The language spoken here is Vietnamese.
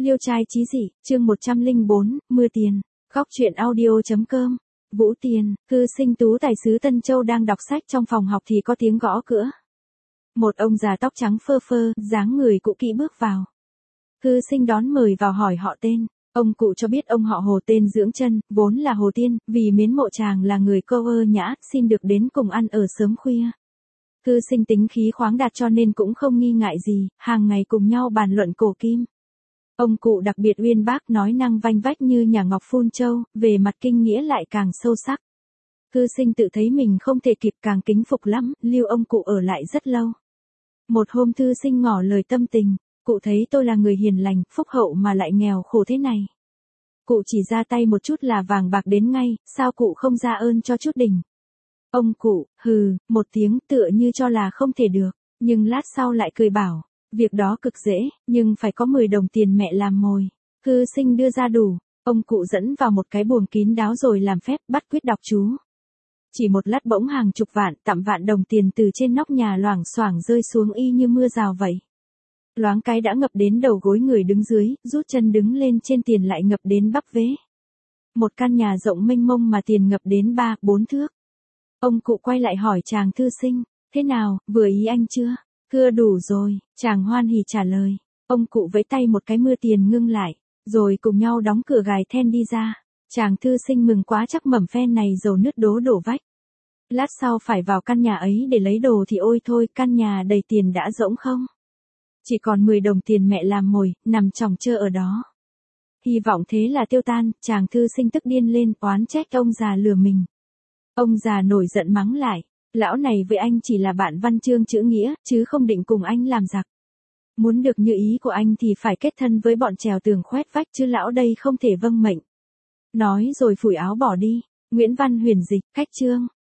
Liêu trai chí dị, chương 104, mưa tiền, góc truyện audio.com. Vũ Tiền, cư sinh tú tài xứ Tân Châu đang đọc sách trong phòng học thì có tiếng gõ cửa. Một ông già tóc trắng phơ phơ, dáng người cũ kỹ bước vào. Cư sinh đón mời vào hỏi họ tên. Ông cụ cho biết ông họ Hồ tên Dưỡng Chân, vốn là Hồ Tiên, vì mến mộ chàng là người câu ơ nhã, xin được đến cùng ăn ở sớm khuya. Cư sinh tính khí khoáng đạt cho nên cũng không nghi ngại gì, hàng ngày cùng nhau bàn luận cổ kim. Ông cụ đặc biệt uyên bác nói năng vanh vách như nhà ngọc phun châu, về mặt kinh nghĩa lại càng sâu sắc. Cư sinh tự thấy mình không thể kịp càng kính phục lắm, lưu ông cụ ở lại rất lâu. Một hôm thư sinh ngỏ lời tâm tình, cụ thấy tôi là người hiền lành, phúc hậu mà lại nghèo khổ thế này. Cụ chỉ ra tay một chút là vàng bạc đến ngay, sao cụ không ra ơn cho chút đỉnh. Ông cụ, hừ, một tiếng tựa như cho là không thể được, nhưng lát sau lại cười bảo. Việc đó cực dễ, nhưng phải có 10 đồng tiền mẹ làm mồi. Cư sinh đưa ra đủ, ông cụ dẫn vào một cái buồng kín đáo rồi làm phép bắt quyết đọc chú. Chỉ một lát bỗng hàng chục vạn, tạm vạn đồng tiền từ trên nóc nhà loảng xoảng rơi xuống y như mưa rào vậy. Loáng cái đã ngập đến đầu gối người đứng dưới, rút chân đứng lên trên tiền lại ngập đến bắp vế. Một căn nhà rộng mênh mông mà tiền ngập đến 3-4 thước. Ông cụ quay lại hỏi chàng thư sinh, thế nào, vừa ý anh chưa? Cưa đủ rồi, chàng hoan hỉ trả lời. Ông cụ vẫy tay một cái mưa tiền ngưng lại, rồi cùng nhau đóng cửa gài then đi ra. Chàng thư sinh mừng quá chắc mầm phen này dầu nứt đổ vách. Lát sau phải vào căn nhà ấy để lấy đồ thì ôi thôi, căn nhà đầy tiền đã rỗng không. Chỉ còn 10 đồng tiền mẹ làm mồi, nằm chòng chơ ở đó. Hy vọng thế là tiêu tan, chàng thư sinh tức điên lên, oán trách ông già lừa mình. Ông già nổi giận mắng lại. Lão này với anh chỉ là bạn văn chương chữ nghĩa, chứ không định cùng anh làm giặc. Muốn được như ý của anh thì phải kết thân với bọn trèo tường khoét vách chứ lão đây không thể vâng mệnh. Nói rồi phủi áo bỏ đi. Nguyễn Văn Huyền dịch, cách chương.